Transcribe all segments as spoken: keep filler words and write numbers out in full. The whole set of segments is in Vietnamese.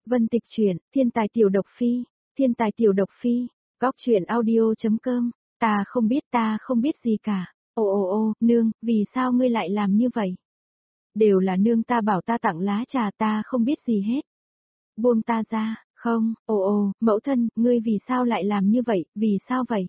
Vân Tịch truyện, thiên tài tiểu độc phi, thiên tài tiểu độc phi, góc truyện audio.com, ta không biết ta không biết gì cả, ô ô ô, nương, vì sao ngươi lại làm như vậy? Đều là nương ta bảo ta tặng lá trà ta không biết gì hết. Buông ta ra, không, ồ ồ, mẫu thân, ngươi vì sao lại làm như vậy, vì sao vậy?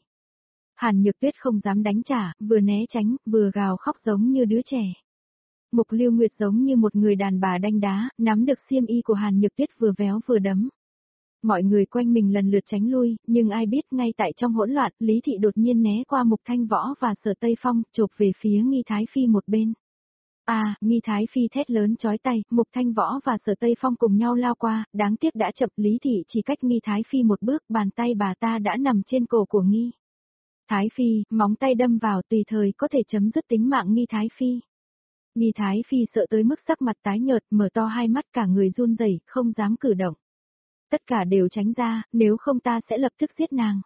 Hàn Nhược Tuyết không dám đánh trả, vừa né tránh, vừa gào khóc giống như đứa trẻ. Mục Lưu Nguyệt giống như một người đàn bà đanh đá, nắm được xiêm y của Hàn Nhược Tuyết vừa véo vừa đấm. Mọi người quanh mình lần lượt tránh lui, nhưng ai biết ngay tại trong hỗn loạn, Lý Thị đột nhiên né qua Mục Thanh Võ và Sở Tây Phong, chộp về phía Nghi Thái Phi một bên. À, Nghi Thái Phi thét lớn chói tay, Mục Thanh Võ và Sở Tây Phong cùng nhau lao qua, đáng tiếc đã chậm, Lý Thị chỉ cách Nghi Thái Phi một bước, bàn tay bà ta đã nằm trên cổ của Nghi Thái Phi, móng tay đâm vào tùy thời có thể chấm dứt tính mạng Nghi Thái Phi. Nghi Thái Phi sợ tới mức sắc mặt tái nhợt, mở to hai mắt cả người run rẩy, không dám cử động. Tất cả đều tránh ra, nếu không ta sẽ lập tức giết nàng.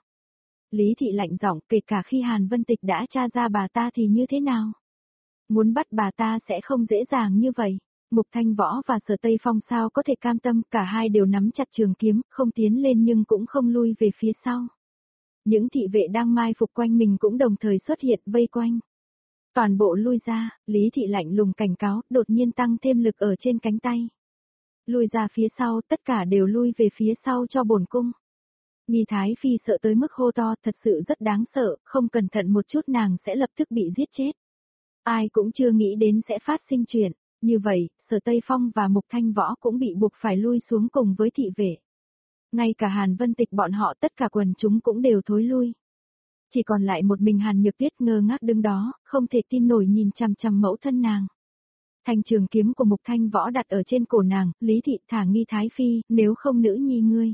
Lý Thị lạnh giọng, kể cả khi Hàn Vân Tịch đã tra ra bà ta thì như thế nào? Muốn bắt bà ta sẽ không dễ dàng như vậy. Mục Thanh Võ và Sở Tây Phong sao có thể cam tâm, cả hai đều nắm chặt trường kiếm, không tiến lên nhưng cũng không lui về phía sau. Những thị vệ đang mai phục quanh mình cũng đồng thời xuất hiện vây quanh. Toàn bộ lui ra, Lý Thị lạnh lùng cảnh cáo, đột nhiên tăng thêm lực ở trên cánh tay. Lui ra phía sau, tất cả đều lui về phía sau cho bổn cung. Nghi Thái Phi sợ tới mức hô to, thật sự rất đáng sợ, không cẩn thận một chút nàng sẽ lập tức bị giết chết. Ai cũng chưa nghĩ đến sẽ phát sinh chuyện, như vậy, Sở Tây Phong và Mục Thanh Võ cũng bị buộc phải lui xuống cùng với thị vệ. Ngay cả Hàn Vân Tịch bọn họ tất cả quần chúng cũng đều thối lui. Chỉ còn lại một mình Hàn Nhược Tuyết ngơ ngác đứng đó, không thể tin nổi nhìn chằm chằm mẫu thân nàng. Thanh trường kiếm của Mục Thanh Võ đặt ở trên cổ nàng, Lý Thị thả Nghi Thái Phi, nếu không nữ nhi ngươi.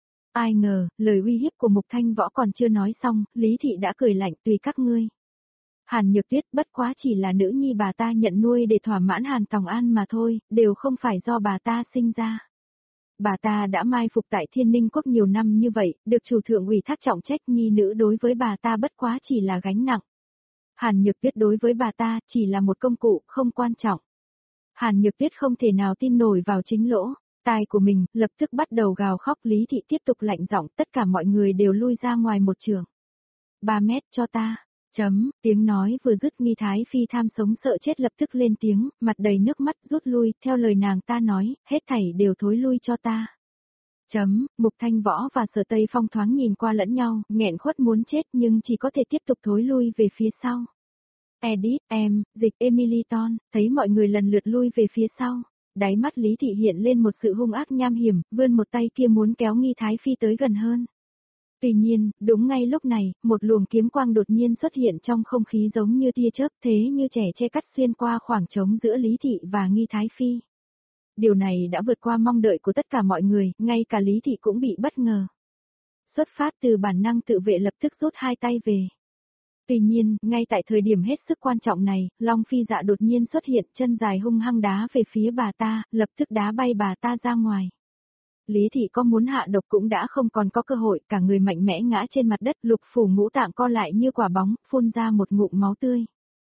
Ai ngờ, lời uy hiếp của Mục Thanh Võ còn chưa nói xong, Lý Thị đã cười lạnh, tùy các ngươi. Hàn Nhược Tuyết bất quá chỉ là nữ nhi bà ta nhận nuôi để thỏa mãn Hàn Tòng An mà thôi, đều không phải do bà ta sinh ra. Bà ta đã mai phục tại Thiên Ninh Quốc nhiều năm như vậy, được chủ thượng ủy thác trọng trách, nhi nữ đối với bà ta bất quá chỉ là gánh nặng. Hàn Nhược Tuyết đối với bà ta chỉ là một công cụ, không quan trọng. Hàn Nhược Tuyết không thể nào tin nổi vào chính lỗ, tai của mình, lập tức bắt đầu gào khóc. Lý Thị tiếp tục lạnh giọng, tất cả mọi người đều lui ra ngoài một trường. Ba mét cho ta. Chấm, tiếng nói vừa dứt, Nghi Thái Phi tham sống sợ chết lập tức lên tiếng, mặt đầy nước mắt, rút lui, theo lời nàng ta nói, hết thảy đều thối lui cho ta. Chấm, Mục Thanh Võ và Sở Tây Phong thoáng nhìn qua lẫn nhau, nghẹn khuất muốn chết nhưng chỉ có thể tiếp tục thối lui về phía sau. Edith, em, dịch Emily Ton, thấy mọi người lần lượt lui về phía sau, đáy mắt Lý Thị hiện lên một sự hung ác nham hiểm, vươn một tay kia muốn kéo Nghi Thái Phi tới gần hơn. Tuy nhiên, đúng ngay lúc này, một luồng kiếm quang đột nhiên xuất hiện trong không khí giống như tia chớp, thế như trẻ che cắt xuyên qua khoảng trống giữa Lý Thị và Nghi Thái Phi. Điều này đã vượt qua mong đợi của tất cả mọi người, ngay cả Lý Thị cũng bị bất ngờ. Xuất phát từ bản năng tự vệ lập tức rút hai tay về. Tuy nhiên, ngay tại thời điểm hết sức quan trọng này, Long Phi Dạ đột nhiên xuất hiện, chân dài hung hăng đá về phía bà ta, lập tức đá bay bà ta ra ngoài. Lý Thị có muốn hạ độc cũng đã không còn có cơ hội, cả người mạnh mẽ ngã trên mặt đất, lục phủ ngũ tạng co lại như quả bóng, phun ra một ngụm máu tươi.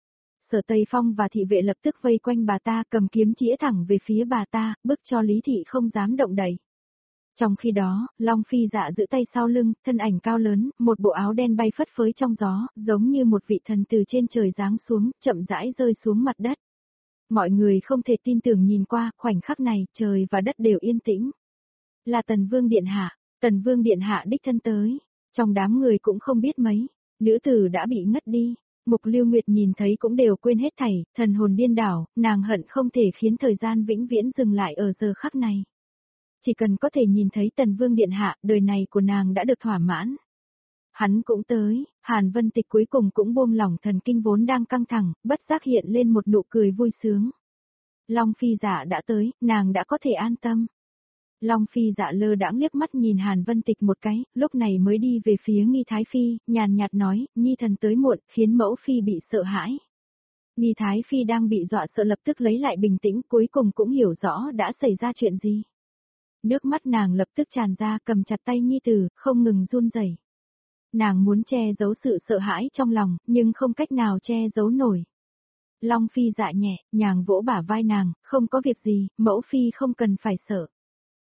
Sở Tây Phong và thị vệ lập tức vây quanh bà ta, cầm kiếm chĩa thẳng về phía bà ta, bức cho Lý Thị không dám động đậy. Trong khi đó, Long Phi Dạ giữ tay sau lưng, thân ảnh cao lớn, một bộ áo đen bay phất phới trong gió, giống như một vị thần từ trên trời giáng xuống, chậm rãi rơi xuống mặt đất. Mọi người không thể tin tưởng nhìn qua, khoảnh khắc này, trời và đất đều yên tĩnh. Là Tần Vương Điện Hạ, Tần Vương Điện Hạ đích thân tới, trong đám người cũng không biết mấy, nữ tử đã bị ngất đi, Mục Lưu Nguyệt nhìn thấy cũng đều quên hết thảy, thần hồn điên đảo, nàng hận không thể khiến thời gian vĩnh viễn dừng lại ở giờ khắc này. Chỉ cần có thể nhìn thấy Tần Vương Điện Hạ, đời này của nàng đã được thỏa mãn. Hắn cũng tới, Hàn Vân Tịch cuối cùng cũng buông lỏng thần kinh vốn đang căng thẳng, bất giác hiện lên một nụ cười vui sướng. Long Phi Dạ đã tới, nàng đã có thể an tâm. Long Phi Dạ lơ đãng liếc mắt nhìn Hàn Vân Tịch một cái, lúc này mới đi về phía Nghi Thái Phi, nhàn nhạt nói, Nhi thần tới muộn, khiến mẫu Phi bị sợ hãi. Nghi Thái Phi đang bị dọa sợ lập tức lấy lại bình tĩnh, cuối cùng cũng hiểu rõ đã xảy ra chuyện gì. Nước mắt nàng lập tức tràn ra, cầm chặt tay Nhi tử, không ngừng run rẩy. Nàng muốn che giấu sự sợ hãi trong lòng, nhưng không cách nào che giấu nổi. Long Phi Dạ nhẹ, nhàng vỗ bả vai nàng, không có việc gì, mẫu Phi không cần phải sợ.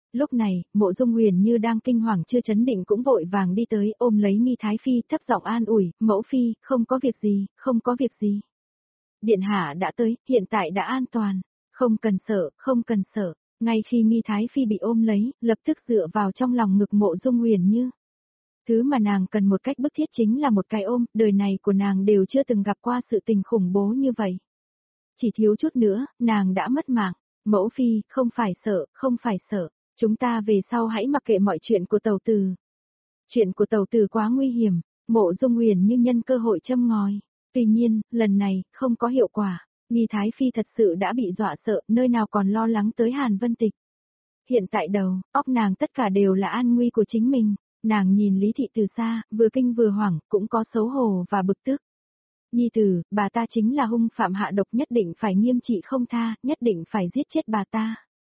Lúc này, Mộ Dung Huyền như đang kinh hoàng chưa chấn định cũng vội vàng đi tới ôm lấy Nghi Thái Phi thấp giọng an ủi, mẫu phi, không có việc gì, không có việc gì. Điện hạ đã tới, hiện tại đã an toàn, không cần sợ, không cần sợ. Ngay khi Nghi Thái Phi bị ôm lấy, lập tức dựa vào trong lòng ngực Mộ Dung Huyền Như. Thứ mà nàng cần một cách bức thiết chính là một cái ôm, đời này của nàng đều chưa từng gặp qua sự tình khủng bố như vậy. Chỉ thiếu chút nữa, nàng đã mất mạng. Mẫu phi, không phải sợ, không phải sợ, chúng ta về sau hãy mặc kệ mọi chuyện của Tẩu Tử. Chuyện của Tẩu Tử quá nguy hiểm, Mộ Dung Huyền Như nhân cơ hội châm ngòi. Tuy nhiên, lần này, không có hiệu quả. Nghi Thái Phi thật sự đã bị dọa sợ, nơi nào còn lo lắng tới Hàn Vân Tịch. Hiện tại đầu, óc nàng tất cả đều là an nguy của chính mình. Nàng nhìn Lý Thị từ xa, vừa kinh vừa hoảng, cũng có xấu hổ và bực tức. Nhi tử, bà ta chính là hung phạm hạ độc, nhất định phải nghiêm trị không tha, nhất định phải giết chết bà ta.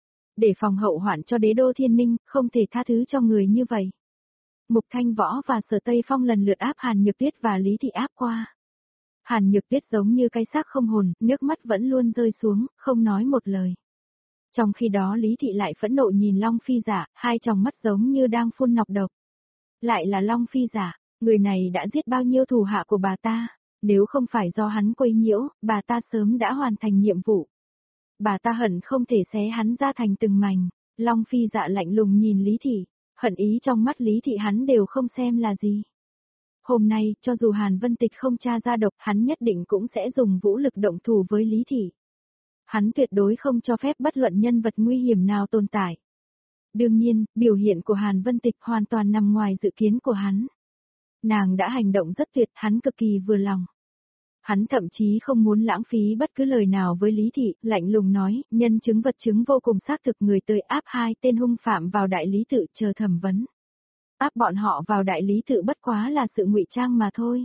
Để phòng hậu hoạn cho đế đô Thiên Ninh, không thể tha thứ cho người như vậy. Mục Thanh Võ và Sở Tây Phong lần lượt áp Hàn Nhược Tuyết và Lý Thị áp qua. Hàn Nhược Tuyết giống như cái xác không hồn, nước mắt vẫn luôn rơi xuống, không nói một lời. Trong khi đó Lý Thị lại phẫn nộ nhìn Long Phi Giả, hai tròng mắt giống như đang phun nọc độc. Lại là Long Phi Giả, người này đã giết bao nhiêu thủ hạ của bà ta, nếu không phải do hắn quấy nhiễu, bà ta sớm đã hoàn thành nhiệm vụ. Bà ta hận không thể xé hắn ra thành từng mảnh. Long Phi Dạ lạnh lùng nhìn Lý Thị, hận ý trong mắt Lý Thị hắn đều không xem là gì. Hôm nay, cho dù Hàn Vân Tịch không tra ra độc, hắn nhất định cũng sẽ dùng vũ lực động thủ với Lý Thị. Hắn tuyệt đối không cho phép bất luận nhân vật nguy hiểm nào tồn tại. Đương nhiên, biểu hiện của Hàn Vân Tịch hoàn toàn nằm ngoài dự kiến của hắn. Nàng đã hành động rất tuyệt, hắn cực kỳ vừa lòng. Hắn thậm chí không muốn lãng phí bất cứ lời nào với Lý Thị, lạnh lùng nói, nhân chứng vật chứng vô cùng xác thực, người tới áp hai tên hung phạm vào đại lý tự chờ thẩm vấn. Áp bọn họ vào đại lý tự bất quá là sự ngụy trang mà thôi.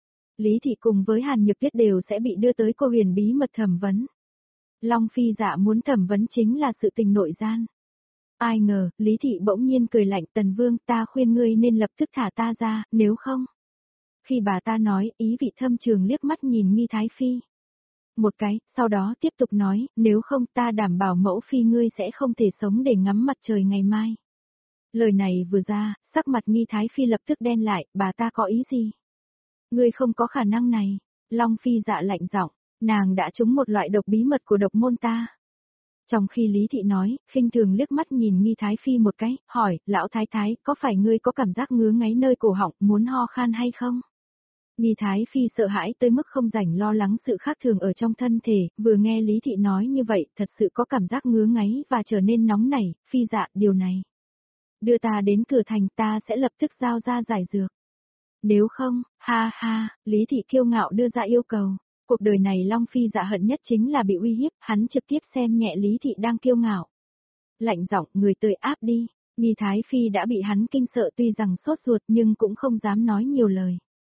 Lý Thị cùng với Hàn Nhược Tuyết đều sẽ bị đưa tới cô huyền bí mật thẩm vấn. Long Phi Dạ muốn thẩm vấn chính là sự tình nội gian. Ai ngờ, Lý Thị bỗng nhiên cười lạnh, Tần Vương, ta khuyên ngươi nên lập tức thả ta ra, nếu không. Khi bà ta nói, ý vị thâm trường liếc mắt nhìn Nghi Thái Phi. Một cái, sau đó tiếp tục nói, nếu không ta đảm bảo mẫu phi ngươi sẽ không thể sống để ngắm mặt trời ngày mai. Lời này vừa ra, sắc mặt Nghi Thái Phi lập tức đen lại, bà ta có ý gì? Ngươi không có khả năng này. Long Phi Dạ lạnh giọng, nàng đã trúng một loại độc bí mật của độc môn ta. Trong khi Lý Thị nói, khinh thường liếc mắt nhìn Nghi Thái Phi một cái, hỏi, lão thái thái, có phải ngươi có cảm giác ngứa ngáy nơi cổ họng, muốn ho khan hay không? Nghi Thái Phi sợ hãi tới mức không rảnh lo lắng sự khác thường ở trong thân thể, vừa nghe Lý Thị nói như vậy, thật sự có cảm giác ngứa ngáy và trở nên nóng nảy, Phi Dạ, điều này. Đưa ta đến cửa thành, ta sẽ lập tức giao ra giải dược. Nếu không, ha ha, Lý Thị kiêu ngạo đưa ra yêu cầu. Cuộc đời này Long Phi Dạ hận nhất chính là bị uy hiếp, hắn trực tiếp xem nhẹ Lý Thị đang kiêu ngạo. Lạnh giọng, người tới áp đi. Nghi Thái Phi đã bị hắn kinh sợ, tuy rằng sốt ruột nhưng cũng không dám nói nhiều lời.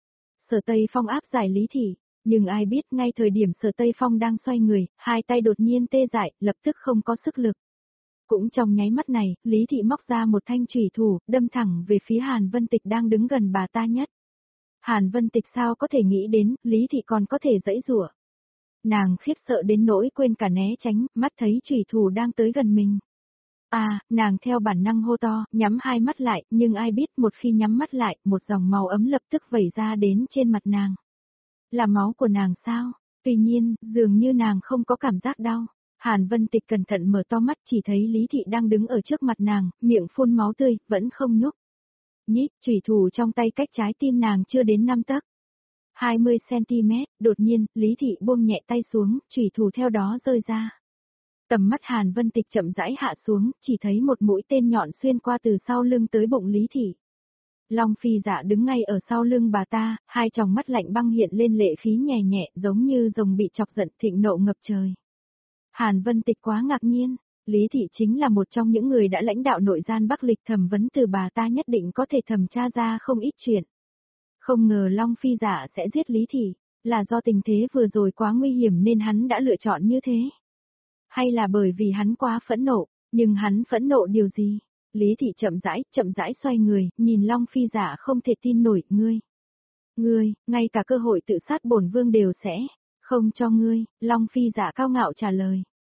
Sở Tây Phong áp giải Lý Thị, nhưng ai biết ngay thời điểm Sở Tây Phong đang xoay người, hai tay đột nhiên tê dại, lập tức không có sức lực. Cũng trong nháy mắt này, Lý Thị móc ra một thanh chủy thủ, đâm thẳng về phía Hàn Vân Tịch đang đứng gần bà ta nhất. Hàn Vân Tịch sao có thể nghĩ đến, Lý Thị còn có thể giãy giụa. Nàng khiếp sợ đến nỗi quên cả né tránh, mắt thấy chủy thủ đang tới gần mình. À, nàng theo bản năng hô to, nhắm hai mắt lại, nhưng ai biết một khi nhắm mắt lại, một dòng màu ấm lập tức vẩy ra đến trên mặt nàng. Là máu của nàng sao? Tuy nhiên, dường như nàng không có cảm giác đau. Hàn Vân Tịch cẩn thận mở to mắt, chỉ thấy Lý Thị đang đứng ở trước mặt nàng, miệng phun máu tươi, vẫn không nhúc. Nhích, chủy thủ trong tay cách trái tim nàng chưa đến năm tấc. hai mươi xăng-ti-mét, đột nhiên, Lý Thị buông nhẹ tay xuống, chủy thủ theo đó rơi ra. Tầm mắt Hàn Vân Tịch chậm rãi hạ xuống, chỉ thấy một mũi tên nhọn xuyên qua từ sau lưng tới bụng Lý Thị. Long Phi Dạ đứng ngay ở sau lưng bà ta, hai tròng mắt lạnh băng hiện lên lệ khí nhẹ nhẹ, giống như rồng bị chọc giận, thịnh nộ ngập trời. Hàn Vân Tịch quá ngạc nhiên, Lý Thị chính là một trong những người đã lãnh đạo nội gian Bắc Lịch, thẩm vấn từ bà ta nhất định có thể thẩm tra ra không ít chuyện. Không ngờ Long Phi Dạ sẽ giết Lý Thị, là do tình thế vừa rồi quá nguy hiểm nên hắn đã lựa chọn như thế. Hay là bởi vì hắn quá phẫn nộ, nhưng hắn phẫn nộ điều gì? Lý Thị chậm rãi, chậm rãi xoay người, nhìn Long Phi Dạ không thể tin nổi, ngươi. Ngươi, ngay cả cơ hội tự sát bổn vương đều sẽ không cho ngươi, Long Phi Dạ cao ngạo trả lời.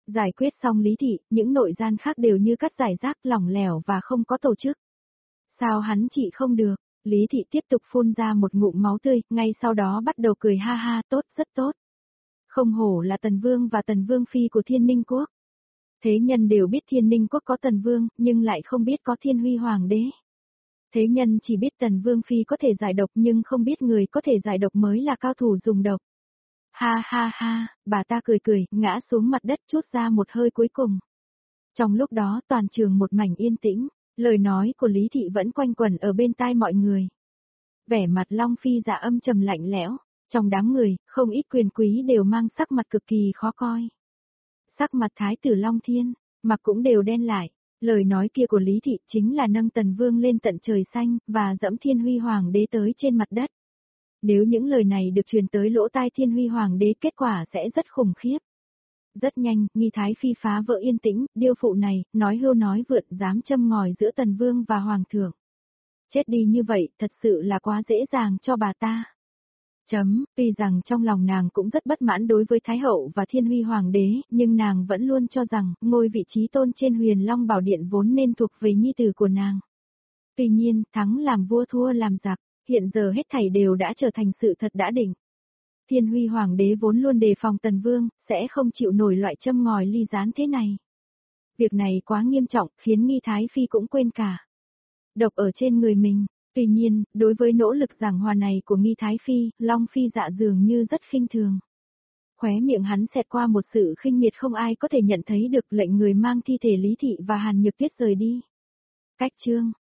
Giải quyết xong Lý Thị, những nội gian khác đều như cắt giải rác lỏng lẻo và không có tổ chức. Sao hắn trị không được? Lý Thị tiếp tục phun ra một ngụm máu tươi, ngay sau đó bắt đầu cười ha ha, tốt, rất tốt. Không hổ là Tần Vương và Tần Vương Phi của Thiên Ninh Quốc. Thế nhân đều biết Thiên Ninh Quốc có Tần Vương, nhưng lại không biết có Thiên Huy Hoàng đế. Thế nhân chỉ biết Tần Vương Phi có thể giải độc nhưng không biết người có thể giải độc mới là cao thủ dùng độc. Ha ha ha, bà ta cười cười, ngã xuống mặt đất trút ra một hơi cuối cùng. Trong lúc đó toàn trường một mảnh yên tĩnh, lời nói của Lý Thị vẫn quanh quẩn ở bên tai mọi người. Vẻ mặt Long Phi Dạ âm trầm lạnh lẽo, trong đám người, không ít quyền quý đều mang sắc mặt cực kỳ khó coi. Sắc mặt Thái tử Long Thiên, mặt cũng đều đen lại. Lời nói kia của Lý Thị chính là nâng Tần Vương lên tận trời xanh, và dẫm Thiên Huy Hoàng đế tới trên mặt đất. Nếu những lời này được truyền tới lỗ tai Thiên Huy Hoàng đế kết quả sẽ rất khủng khiếp. Rất nhanh, Nghi Thái Phi phá vỡ yên tĩnh, điêu phụ này, nói hưu nói vượn dám châm ngòi giữa Tần Vương và Hoàng thượng. Chết đi như vậy, thật sự là quá dễ dàng cho bà ta. Chấm, tuy rằng trong lòng nàng cũng rất bất mãn đối với Thái Hậu và Thiên Huy Hoàng đế, nhưng nàng vẫn luôn cho rằng, ngôi vị trí tôn trên Huyền Long Bảo Điện vốn nên thuộc về nhi tử của nàng. Tuy nhiên, thắng làm vua thua làm giặc, hiện giờ hết thảy đều đã trở thành sự thật đã định. Thiên Huy Hoàng đế vốn luôn đề phòng Tần Vương, sẽ không chịu nổi loại châm ngòi ly gián thế này. Việc này quá nghiêm trọng, khiến Nghi Thái Phi cũng quên cả. Độc ở trên người mình. Tuy nhiên, đối với nỗ lực giảng hòa này của Nghi Thái Phi, Long Phi Dạ dường như rất khinh thường. Khóe miệng hắn xẹt qua một sự khinh miệt không ai có thể nhận thấy được, lệnh người mang thi thể Lý Thị và Hàn Nhược Tuyết rời đi. Cách chương